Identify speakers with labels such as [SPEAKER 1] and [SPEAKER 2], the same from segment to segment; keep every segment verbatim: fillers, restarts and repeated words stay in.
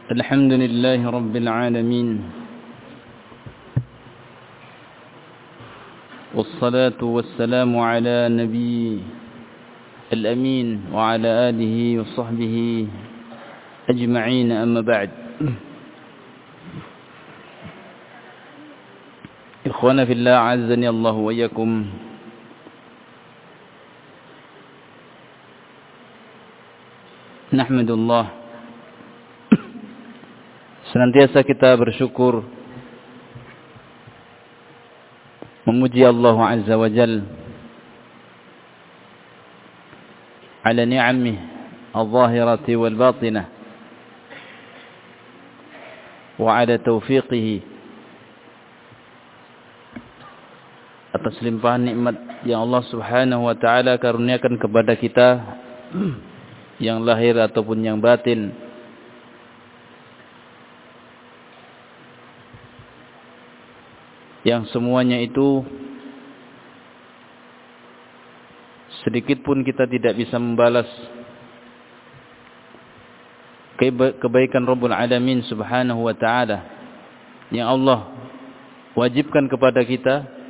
[SPEAKER 1] الحمد لله رب العالمين والصلاة والسلام على نبي الأمين وعلى آله وصحبه أجمعين أما بعد. إخوانا في الله عزني الله وإياكم. Nahmadullah, senantiasa kita bersyukur memuji Allah Azza wa Jal ala ni'amih al-zahirati wal-batinah wa ala taufiqihi, atas limpahan nikmat yang Allah Subhanahu wa ta'ala karuniakan kepada kita, yang lahir ataupun yang batin, yang semuanya itu sedikit pun kita tidak bisa membalas kebaikan Rabbul Alamin Subhanahu wa ta'ala yang Allah wajibkan kepada kita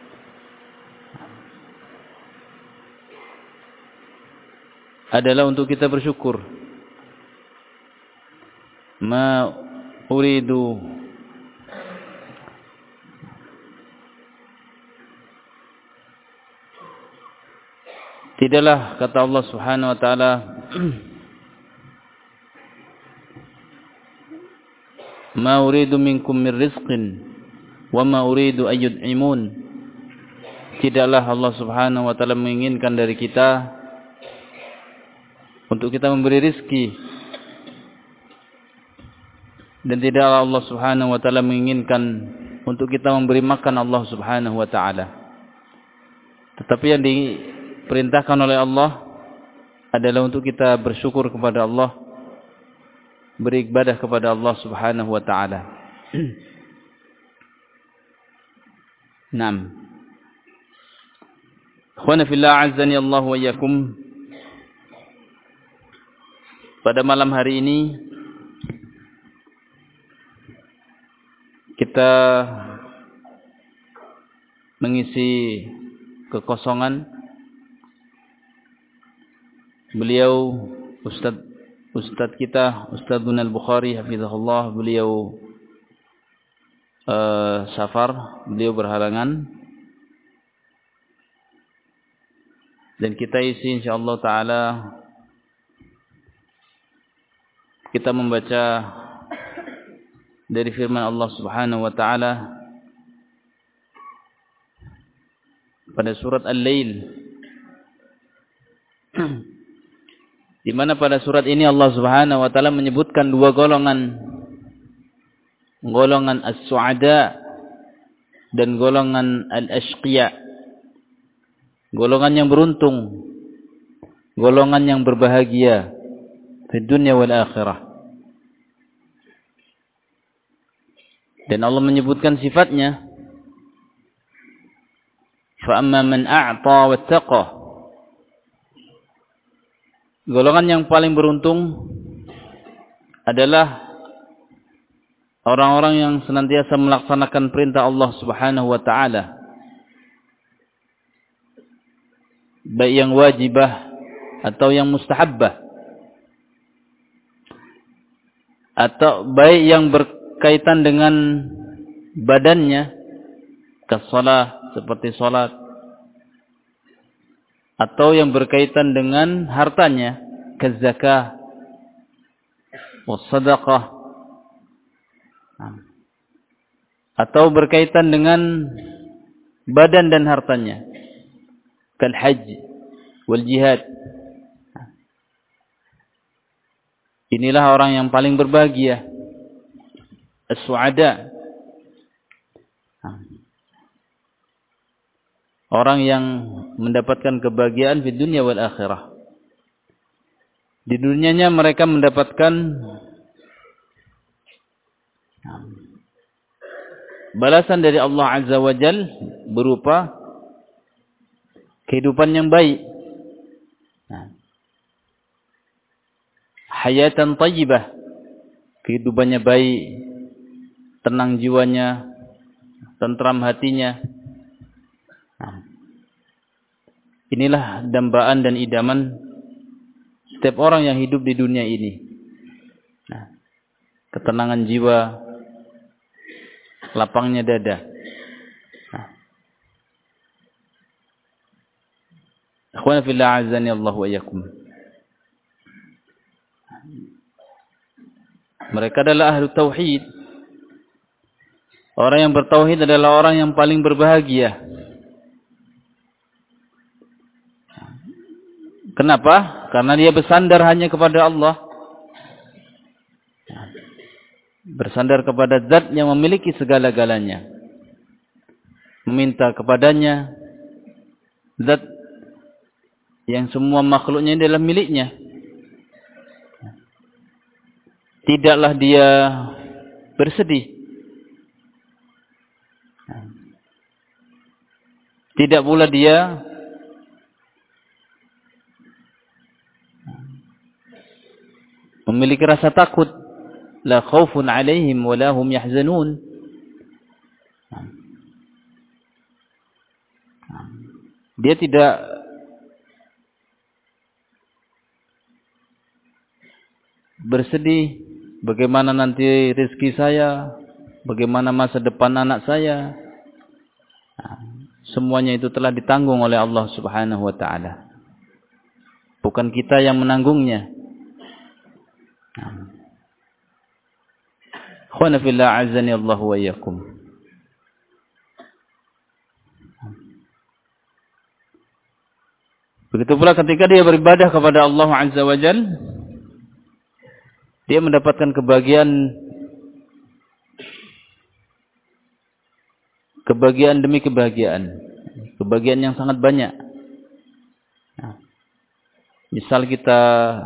[SPEAKER 1] adalah untuk kita bersyukur. Ma uridu tidaklah, kata Allah Subhanahu wa ta'ala, ma uridu minkum min rizqin wa ma uridu ayyud'imun. Tidaklah Allah Subhanahu wa ta'ala menginginkan dari kita untuk kita memberi rizki, dan tidaklah Allah Subhanahu wa ta'ala menginginkan untuk kita memberi makan Allah Subhanahu wa ta'ala. Tetapi yang diperintahkan oleh Allah adalah untuk kita bersyukur kepada Allah, beribadah kepada Allah Subhanahu wa ta'ala. Naam. Ikhwana fillah azzani Allah wa iyyakum. Pada malam hari ini kita mengisi kekosongan. Beliau Ustaz Ustaz kita, Ustaz Al-Bukhari hafizahullah, beliau uh, safar, beliau berhalangan, dan kita isi insyaallah taala kita membaca dari firman Allah Subhanahu wa ta'ala pada surat Al-Lail, di mana pada surat ini Allah Subhanahu wa ta'ala menyebutkan dua golongan, golongan as-su'ada dan golongan al-ashqiya, golongan yang beruntung, golongan yang berbahagia di dunia wal akhirah. Dan Allah menyebutkan sifatnya, fa amma man a'ta wattaqa. Golongan yang paling beruntung adalah orang-orang yang senantiasa melaksanakan perintah Allah Subhanahu wa ta'ala, baik yang wajibah atau yang mustahabbah, atau baik yang berkaitan dengan badannya, kasalah, seperti salat, atau yang berkaitan dengan hartanya, kazakah, wassadaqah, atau berkaitan dengan badan dan hartanya, kal hajj wal jihad. Inilah orang yang paling berbahagia, as-su'ada, orang yang mendapatkan kebahagiaan di dunia wal akhirah. Di dunianya mereka mendapatkan balasan dari Allah Azza wa Jal berupa kehidupan yang baik, hayatan tayyibah, kehidupannya baik, tenang jiwanya, tentram hatinya. Nah, inilah dambaan dan idaman setiap orang yang hidup di dunia ini. Nah, ketenangan jiwa, lapangnya dada. Nah, akhwana fillah azani Allah wa iyyakum. Mereka adalah ahlu tauhid. Orang yang bertauhid adalah orang yang paling berbahagia. Kenapa? Karena dia bersandar hanya kepada Allah. Bersandar kepada Zat yang memiliki segala-galanya. Meminta kepadanya Zat yang semua makhluknya adalah miliknya. Tidaklah dia bersedih. Tidak pula dia memiliki rasa takut. La khaufun alaihim wa la hum yahzanun. Dia tidak bersedih bagaimana nanti rezeki saya, bagaimana masa depan anak saya. Semuanya itu telah ditanggung oleh Allah Subhanahu wa taala. Bukan kita yang menanggungnya. Khana fillah azani Allah wa iyyakum. Begitu pula ketika dia beribadah kepada Allah Azza wa Jalla, dia mendapatkan kebahagiaan kebahagiaan demi kebahagiaan. Kebahagiaan yang sangat banyak. Nah, misal kita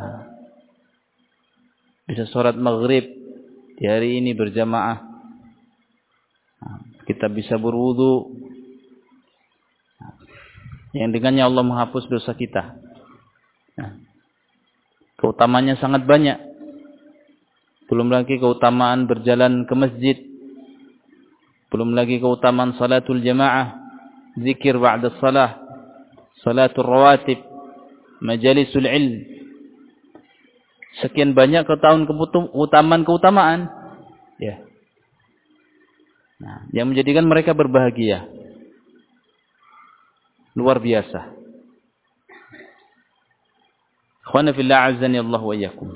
[SPEAKER 1] bisa sholat maghrib di hari ini berjamaah. Nah, kita bisa berwudu. Nah, yang dengannya Allah menghapus dosa kita. Nah, keutamanya sangat banyak. Belum lagi keutamaan berjalan ke masjid. Belum lagi keutamaan salatul jamaah, zikir ba'da salah, salatul rawatib, majalisul ilm. Sekian banyak keutamaan-keutamaan. Ya. Nah, yang menjadikan mereka berbahagia. Luar biasa. Ikhwana fillah azani Allah wa iyyakum.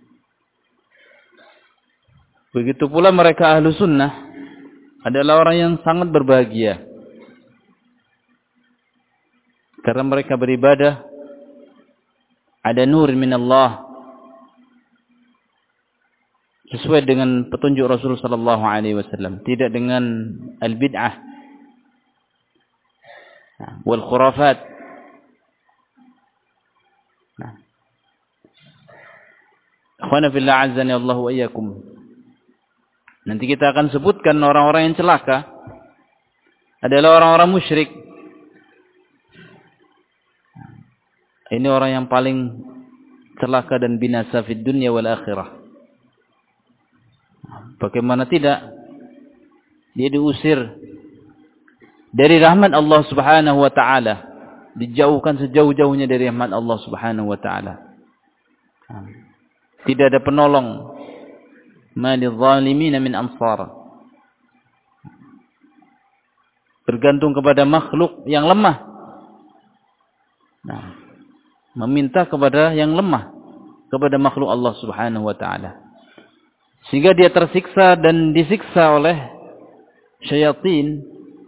[SPEAKER 1] Begitu pula mereka ahlu sunnah adalah orang yang sangat berbahagia. Karena mereka beribadah ada nur min Allah. Sesuai dengan petunjuk Rasulullah sallallahu alaihi wasallam, tidak dengan al-bid'ah wal khurafat. Nah. Ikhwana fillah azani Allah wa iyyakum. Nanti kita akan sebutkan orang-orang yang celaka adalah orang-orang musyrik. Ini orang yang paling celaka dan binasa di dunia wal akhirah. Bagaimana tidak? Dia diusir dari rahmat Allah Subhanahu wa taala, dijauhkan sejauh-jauhnya dari rahmat Allah Subhanahu wa taala. Tidak ada penolong. Ma lidh-dhalimin min ansar. Bergantung kepada makhluk yang lemah. Nah, meminta kepada yang lemah, kepada makhluk Allah Subhanahu wa taala. Sehingga dia tersiksa dan disiksa oleh syaitan.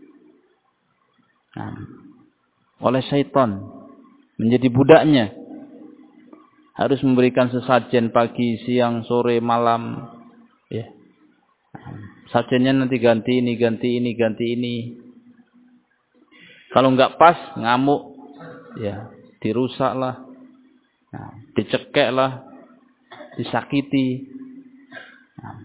[SPEAKER 1] Nah, oleh syaitan, menjadi budaknya. Harus memberikan sesajen pagi, siang, sore, malam. Ya. Sajennya nanti ganti ini, ganti ini, ganti ini. Kalau enggak pas, ngamuk. Ya, dirusaklah. Nah, dicekeklah, disakiti. Nah.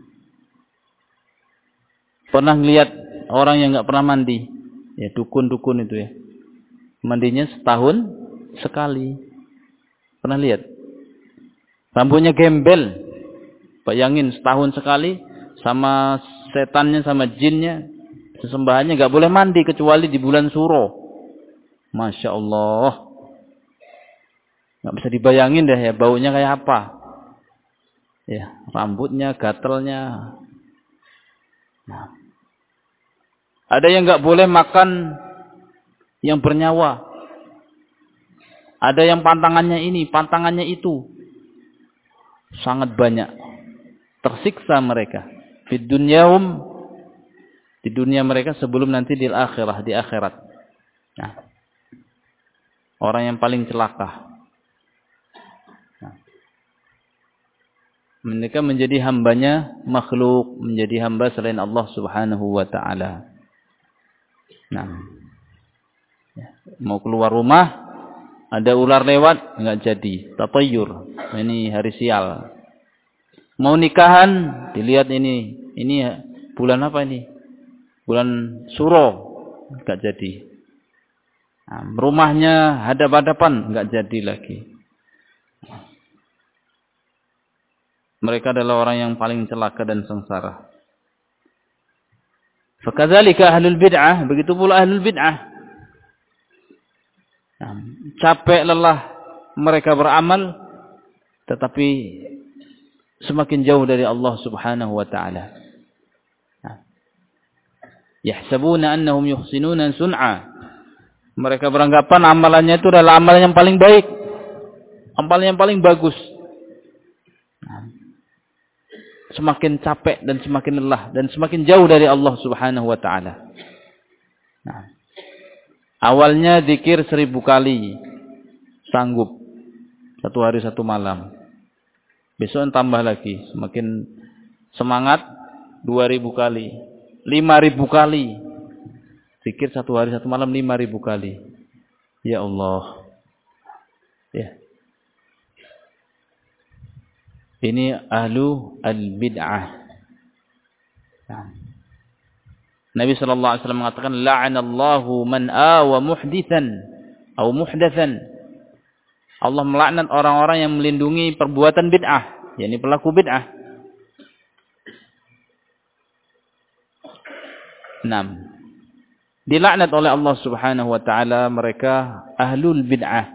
[SPEAKER 1] Pernah lihat orang yang enggak pernah mandi? Ya, dukun-dukun itu ya. Mandinya setahun sekali. Pernah lihat? Rambutnya gembel. Bayangin setahun sekali sama setannya sama jinnya, sesembahannya nggak boleh mandi kecuali di bulan Suro. Masya Allah. Nggak bisa dibayangin deh ya baunya kayak apa. Ya, rambutnya, gatelnya. Nah. Ada yang nggak boleh makan yang bernyawa. Ada yang pantangannya ini, pantangannya itu. Sangat banyak. Tersiksa mereka. Di dunyahum, di dunia mereka sebelum nanti di akhirah, di akhirat. Nah. Orang yang paling celaka. Nah. Mereka menjadi hambanya makhluk, menjadi hamba selain Allah Subhanahu wa taala. Nah. Mau keluar rumah, ada ular lewat, enggak jadi. Tatayur. Ini hari sial. Mau nikahan, dilihat ini. Ini bulan apa ini? Bulan Suro. Enggak jadi. Nah, rumahnya hadap-hadapan, enggak jadi lagi. Mereka adalah orang yang paling celaka dan sengsara. Fakadzalika ahlul bid'ah, begitu pula ahlul bid'ah. Nah, capek lelah mereka beramal, tetapi semakin jauh dari Allah Subhanahu wa taala. Nah, yahsabuna annahum yuhsinuna sun'a. Mereka beranggapan amalannya itu adalah amalan yang paling baik, amalan yang paling bagus. Nah, semakin capek dan semakin lelah dan semakin jauh dari Allah Subhanahu wa taala. Nah, awalnya zikir seribu kali, sanggup. Satu hari satu malam. Besok tambah lagi, semakin semangat, dua ribu kali. Lima ribu kali. Zikir satu hari satu malam, lima ribu kali. Ya Allah. Ya. Ini ahlu al-bid'ah. Nah. Nabi sallallahu alaihi wasallam mengatakan la'anallahu man awa muhditsan atau muhdatsan. Allah melaknat orang-orang yang melindungi perbuatan bid'ah, yakni pelaku bid'ah. enam. Dilaknat oleh Allah Subhanahu wa taala mereka ahlul bid'ah.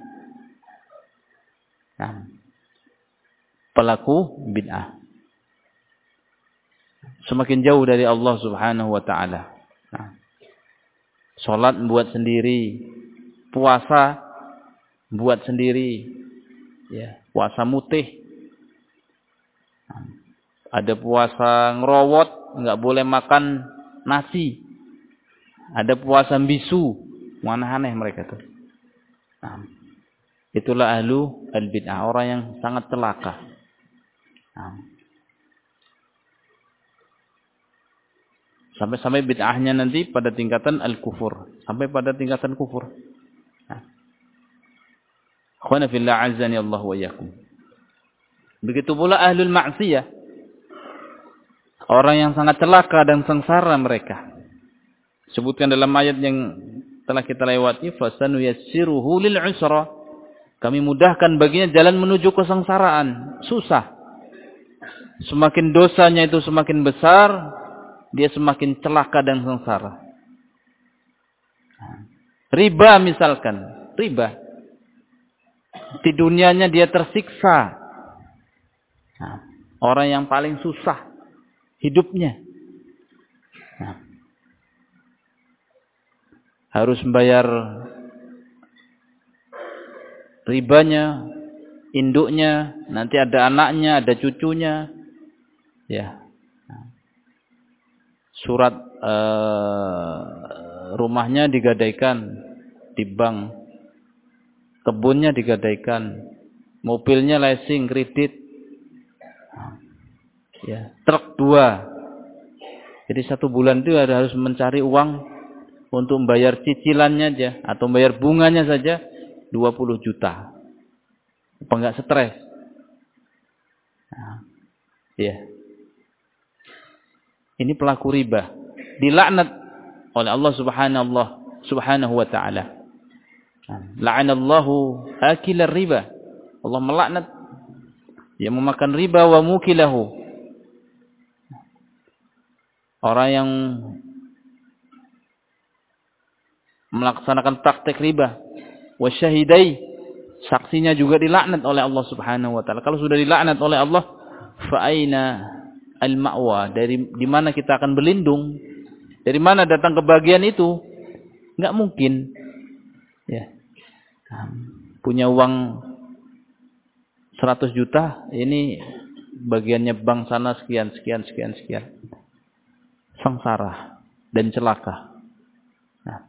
[SPEAKER 1] Nah, pelaku bid'ah. Semakin jauh dari Allah Subhanahu wa taala. Nah, salat buat sendiri, puasa buat sendiri, ya, puasa mutih. Nah, ada puasa ngerowot, enggak boleh makan nasi. Ada puasa bisu, mana aneh mereka tuh. Nah, itulah ahlu al-bid'ah, orang yang sangat celaka. Nah, sampai-sampai bid'ahnya nanti pada tingkatan al-kufur. Sampai pada tingkatan kufur. Akhwana fillah azzani Allah wa iyyakum. Begitu pula ahlul ma'siyah. Orang yang sangat celaka dan sengsara mereka. Sebutkan dalam ayat yang telah kita lewati. Fasanu yassiruhu lil usra. Kami mudahkan baginya jalan menuju kesengsaraan. Susah. Semakin dosanya itu semakin besar, dia semakin celaka dan sengsara. Riba misalkan, riba. Di dunianya dia tersiksa. Nah, orang yang paling susah hidupnya. Nah, harus membayar ribanya, induknya, nanti ada anaknya, ada cucunya. Ya. Surat uh, rumahnya digadaikan di bank, kebunnya digadaikan, mobilnya leasing kredit, ya, truk dua. Jadi satu bulan itu ada harus mencari uang untuk membayar cicilannya aja atau membayar bunganya saja dua puluh juta. Apa enggak stres? Nah, ya. Ini pelaku riba, dilaknat oleh Allah Subhanahu Subhanahu wa taala. La'anallahu akilar riba. Allah melaknat yang memakan riba wa mukilahu, orang yang melaksanakan praktek riba, wasyahidai, saksinya juga dilaknat oleh Allah Subhanahu wa taala. Kalau sudah dilaknat oleh Allah, fa aina al-ma'wa, dari di mana kita akan berlindung? Dari mana datang kebahagiaan itu? Enggak mungkin. Ya. Punya uang seratus juta, ini bagiannya bank sana sekian sekian sekian sekian. Sengsara dan celaka. Nah.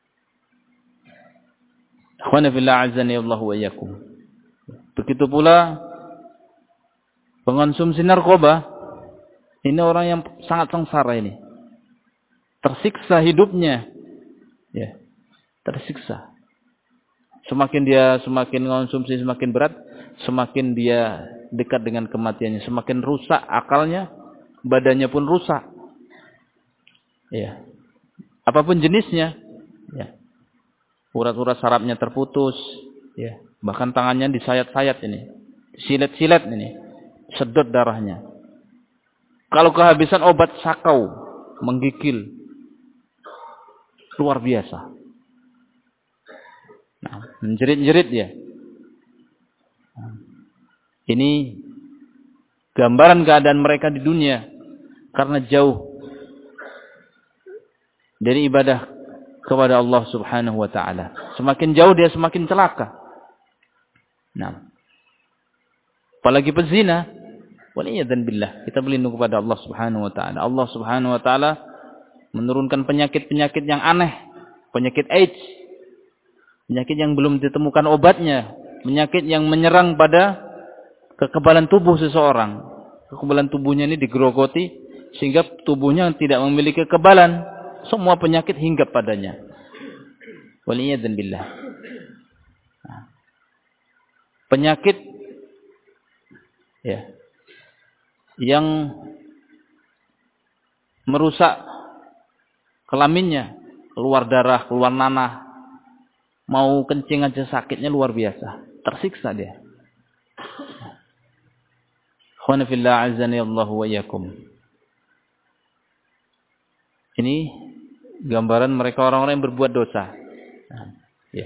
[SPEAKER 1] Akhwana fillah azani Allah wa iyyakum. Begitu pula pengonsumsi narkoba, ini orang yang sangat sengsara ini. Tersiksa hidupnya. Ya. Tersiksa. Semakin dia semakin mengonsumsi semakin berat, semakin dia dekat dengan kematiannya, semakin rusak akalnya, badannya pun rusak. Ya. Apapun jenisnya, ya. Urat-urat sarafnya terputus, ya. Bahkan tangannya disayat-sayat ini, silet-silet ini, sedot darahnya. Kalau kehabisan obat sakau, menggigil, luar biasa. Nah, menjerit-jerit dia. Ini gambaran keadaan mereka di dunia karena jauh dari ibadah kepada Allah Subhanahu wa taala. Semakin jauh dia semakin celaka. Nah, apalagi pezina, waliyadzan billah, kita berlindung kepada Allah Subhanahu wa taala. Allah Subhanahu wa taala menurunkan penyakit-penyakit yang aneh, penyakit AIDS, penyakit yang belum ditemukan obatnya, penyakit yang menyerang pada kekebalan tubuh seseorang. Kekebalan tubuhnya ini digerogoti sehingga tubuhnya tidak memiliki kekebalan. Semua penyakit hinggap padanya. Waliyadzan billah. Penyakit ya, yang merusak kelaminnya, keluar darah, keluar nanah, mau kencing aja sakitnya luar biasa, tersiksa dia. Khana fillah azani Allah wa iyyakum. Ini gambaran mereka orang-orang yang berbuat dosa. Nah, ya.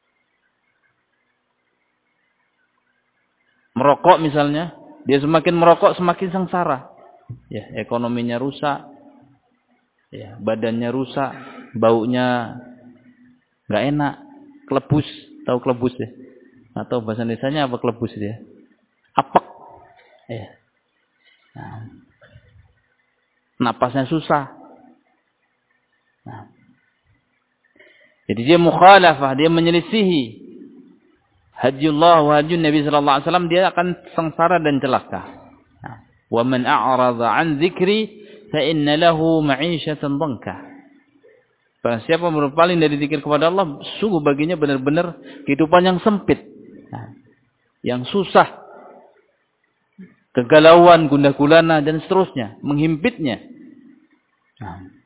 [SPEAKER 1] Merokok misalnya, dia semakin merokok semakin sengsara. Ya, ekonominya rusak. Ya, badannya rusak, baunya enggak enak, kelebus, tahu kelebus ya? Atau bahasa Indonesianya apa kelebus dia? Apek. Ya. Nah. Napasnya susah. Nah. Jadi dia mukhalafah, dia menyelisihi hadiyullah wa hadiyun Nabi sallallahu alaihi wasallam, dia akan sengsara dan celaka. Nah. Wa man a'rada 'an dzikri fa inna lahu ma'isyatan dhanka. Barang siapa berpaling dari zikir kepada Allah, sungguh baginya benar-benar kehidupan yang sempit. Nah. Yang susah. Kegalauan, gundah gulana dan seterusnya, menghimpitnya. Nah.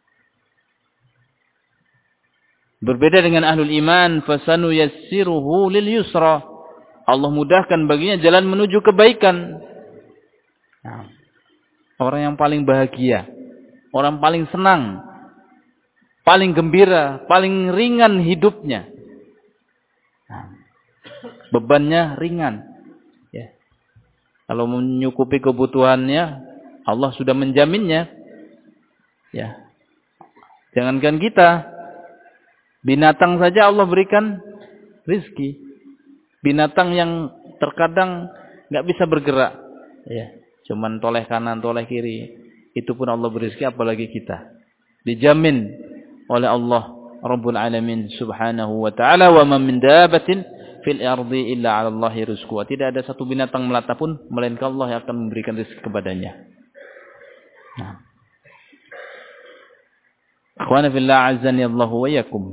[SPEAKER 1] Berbeda dengan ahlul iman, fasanu yassiruhu lil yusra. Allah mudahkan baginya jalan menuju kebaikan. Nah, orang yang paling bahagia, orang paling senang, paling gembira, paling ringan hidupnya. Nah, bebannya ringan. Ya. Kalau menyukupi kebutuhannya, Allah sudah menjaminnya. Ya. Jangankan kita, binatang saja Allah berikan rizki. Binatang yang terkadang nggak bisa bergerak, ya, cuman toleh kanan, toleh kiri, itu pun Allah beri rizki, apalagi kita. Dijamin oleh Allah Rabbul Alamin Subhanahu wa Ta'ala, wa ma min dabatin fil ardi illa 'ala Allahi rizquha. Tidak ada satu binatang melata pun melainkan Allah yang akan memberikan rizki kepadanya. Nah. Akhwana fillah azani Allahu wa iyyakum.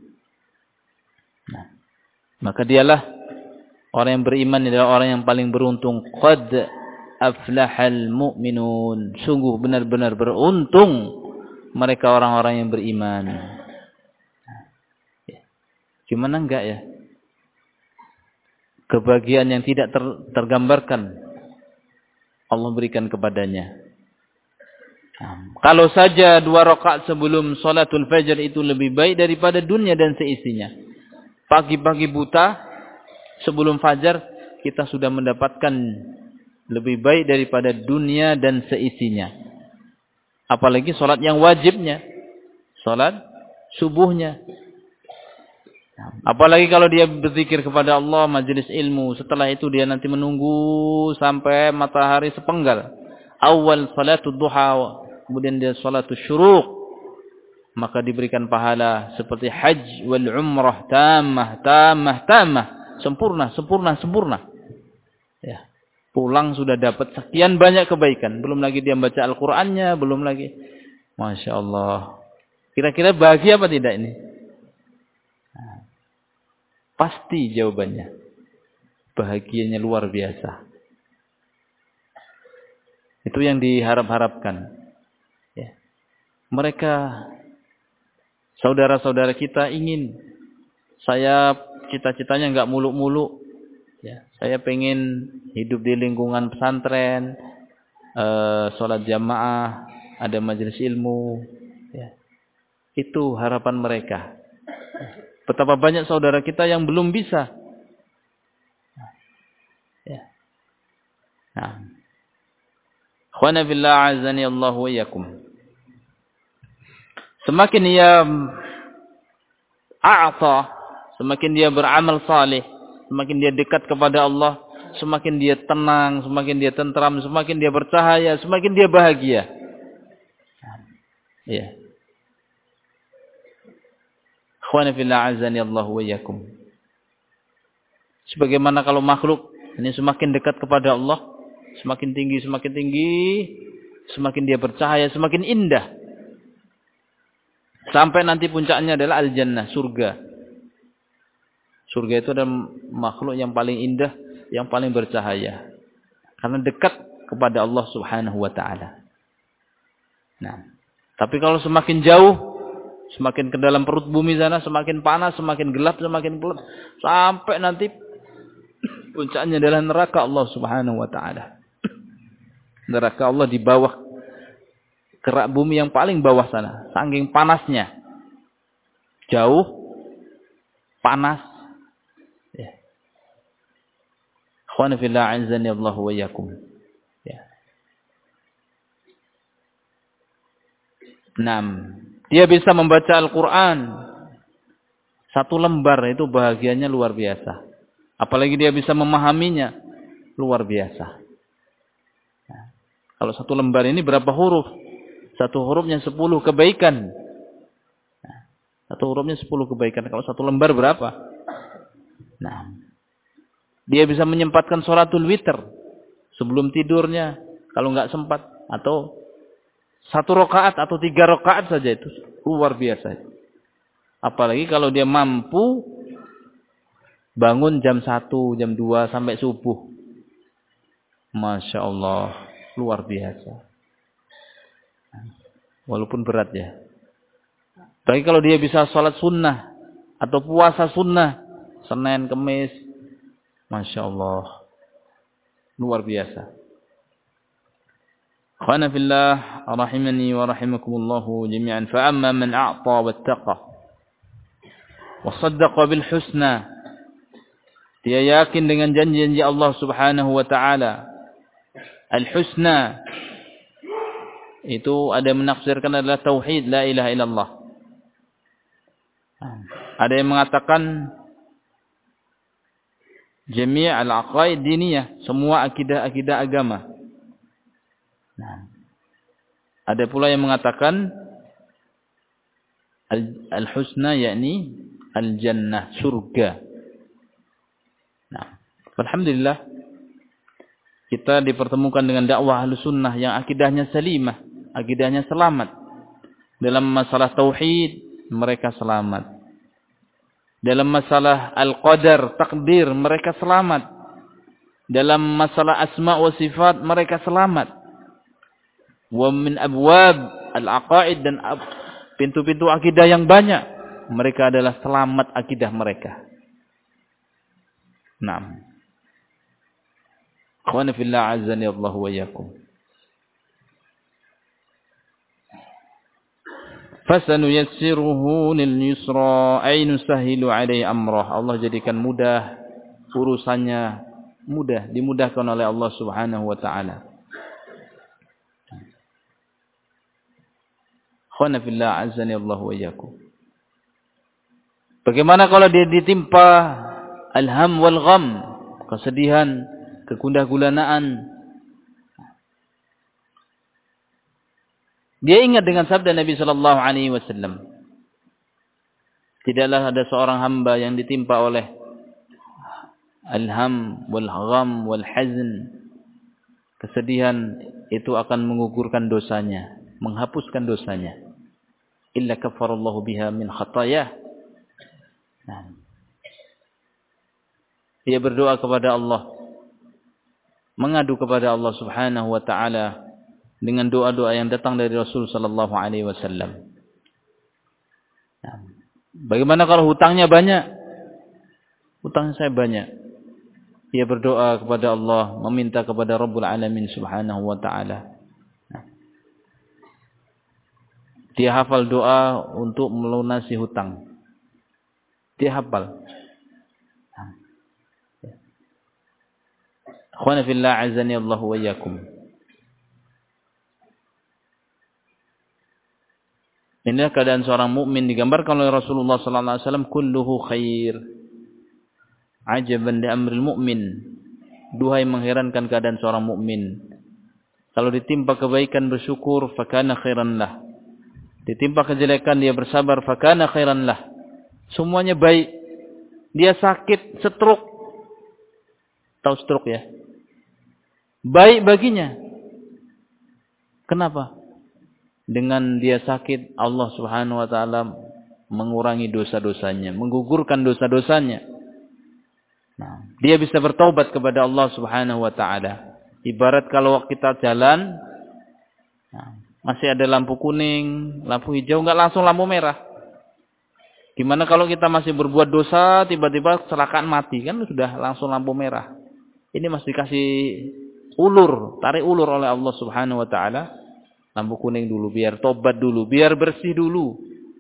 [SPEAKER 1] Nah, maka dialah orang yang beriman adalah orang yang paling beruntung. Qad aflahal mu'minun. Sungguh benar-benar beruntung mereka orang-orang yang beriman. Gimana enggak ya? Kebahagiaan yang tidak ter tergambarkan Allah berikan kepadanya. Kalau saja dua rakaat sebelum salatul fajar itu lebih baik daripada dunia dan seisinya. Pagi-pagi buta sebelum fajar kita sudah mendapatkan lebih baik daripada dunia dan seisinya. Apalagi salat yang wajibnya, salat subuhnya. Apalagi kalau dia berzikir kepada Allah, majelis ilmu, setelah itu dia nanti menunggu sampai matahari sepenggal. Awal salatul duha, kemudian dia salatul syuruq, maka diberikan pahala seperti haji wal umrah tamah tamah tamah, sempurna sempurna sempurna. Ya. Pulang sudah dapat sekian banyak kebaikan, belum lagi dia baca Al-Qur'annya, belum lagi. Masya Allah. Kira-kira bahagia apa tidak ini? Nah, pasti jawabannya. Bahagianya luar biasa. Itu yang diharap-harapkan. Ya. Mereka, saudara-saudara kita ingin, saya cita-citanya enggak muluk-muluk. Ya, saya pengen hidup di lingkungan pesantren, eh, sholat jamaah, ada majelis ilmu. Ya. Itu harapan mereka. Betapa banyak saudara kita yang belum bisa. Ya. Nah. Khwana fillah azani Allah wa iyyakum. Semakin dia a'ta, semakin dia beramal saleh, semakin dia dekat kepada Allah, semakin dia tenang, semakin dia tentram, semakin dia bercahaya, semakin dia bahagia. Ya. Khwana fillah azani Allah wa iyyakum. Sebagaimana kalau makhluk ini semakin dekat kepada Allah, semakin tinggi, semakin tinggi, semakin dia bercahaya, semakin indah. Sampai nanti puncaknya adalah al-jannah, surga. Surga itu adalah makhluk yang paling indah, yang paling bercahaya. Karena dekat kepada Allah Subhanahu wa taala. Nah, tapi kalau semakin jauh, semakin ke dalam perut bumi sana, semakin panas, semakin gelap, semakin gelap, sampai nanti puncaknya adalah neraka Allah Subhanahu wa taala. Neraka Allah di bawah kerak bumi yang paling bawah sana, saking panasnya. Jauh, panas. Ya. Khwana fillah azani Allah wa iyyakum. Ya. Enam. Dia bisa membaca Al-Qur'an satu lembar, itu bahagianya luar biasa. Apalagi dia bisa memahaminya, luar biasa. Nah, kalau satu lembar ini berapa huruf? Satu hurufnya sepuluh kebaikan. Nah, satu hurufnya sepuluh kebaikan. Kalau satu lembar berapa? Nah, dia bisa menyempatkan sholatul witr sebelum tidurnya, kalau nggak sempat, atau satu rakaat atau tiga rakaat saja, itu luar biasa. Apalagi kalau dia mampu bangun jam satu, jam dua sampai subuh. Masya Allah, luar biasa. Walaupun berat ya. Tapi kalau dia bisa sholat sunnah atau puasa sunnah, Senin, Kemis, Masya Allah, luar biasa. Khana fillah, rahimani wa rahimakumullahu jami'an. Fa'amma man a'ta wattaqa wa saddaqa bil husna. Dia yakin dengan janji-janji Allah Subhanahu wa taala. Al-husna itu ada yang menafsirkan adalah tauhid, la ilaha illallah. Ada yang mengatakan jami' al-aqaid diniyah, semua akidah-akidah agama. Nah, ada pula yang mengatakan al-husna yakni al-jannah, surga. Nah, alhamdulillah kita dipertemukan dengan dakwah Ahlussunnah yang akidahnya salimah, akidahnya selamat. Dalam masalah tauhid mereka selamat. Dalam masalah al-qadar, takdir, mereka selamat. Dalam masalah asma wa sifat mereka selamat. Wa min abwab al-aqaid, dan pintu-pintu akidah yang banyak, mereka adalah selamat akidah mereka. Naam. Khwana fillah azani Allah wa iyyakum. fasanuyassiruhu lil yusra ay nusahhilu alaihi amrah. Allah jadikan mudah urusannya, mudah dimudahkan oleh Allah Subhanahu wa taala. Khana fillah azani Allah wa iyyakum. Bagaimana kalau dia ditimpa alham wal gham, kesedihan, kegundah gulanaan? Dia ingat dengan sabda Nabi sallallahu alaihi wasallam. Tidaklah ada seorang hamba yang ditimpa oleh alham wal gham wal hazn, kesedihan, itu akan menggugurkan dosanya, menghapuskan dosanya. Illa kafarallahu biha min khatayah. Nah. Dia berdoa kepada Allah, mengadu kepada Allah Subhanahu wa taala dengan doa-doa yang datang dari Rasul sallallahu alaihi wasallam. Nah. Bagaimana kalau hutangnya banyak? Hutang saya banyak. Dia berdoa kepada Allah, meminta kepada Rabbul Alamin Subhanahu wa taala. Dia hafal doa untuk melunasi hutang. Dia hafal. Akhwana fillah azani Allah wa iyyakum. Inilah keadaan seorang mukmin digambarkan oleh Rasulullah sallallahu alaihi wasallam, kulluhu khair. Ajaban li amril mu'min. Duhai mengherankan keadaan seorang mukmin. Kalau ditimpa kebaikan bersyukur, fakana khairan lah. Ditimpa kejelekan dia bersabar, fakana khairan lah. Semuanya baik. Dia sakit stroke. Tahu stroke ya? Baik baginya. Kenapa? Dengan dia sakit, Allah Subhanahu wa taala mengurangi dosa-dosanya, menggugurkan dosa-dosanya. Nah, dia bisa bertaubat kepada Allah Subhanahu wa taala. Ibarat kalau kita jalan, nah, masih ada lampu kuning, lampu hijau, enggak langsung lampu merah. Gimana kalau kita masih berbuat dosa, tiba-tiba kecelakaan mati, kan sudah langsung lampu merah. Ini masih dikasih ulur, tarik ulur oleh Allah Subhanahu wa taala. Lampu kuning dulu, biar tobat dulu, biar bersih dulu.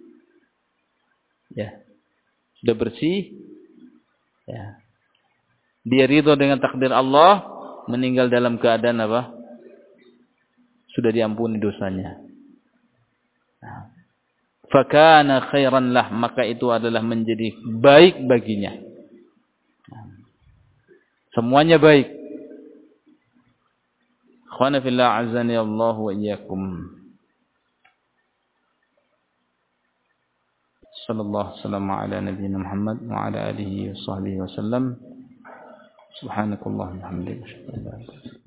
[SPEAKER 1] Ya. Sudah bersih. Ya. Dia ridho dengan takdir Allah, meninggal dalam keadaan apa? Sudah diampuni dosanya. Nah. Fakana khairan lah, maka itu adalah menjadi baik baginya. Nah. Semuanya baik. Khana fillah azani Allah wa iyyakum. Sallallahu alaihi ala nabiyyina Muhammad wa ala alihi wa sahbihi wa sallam. Subhanakallahumma wa bihamdika.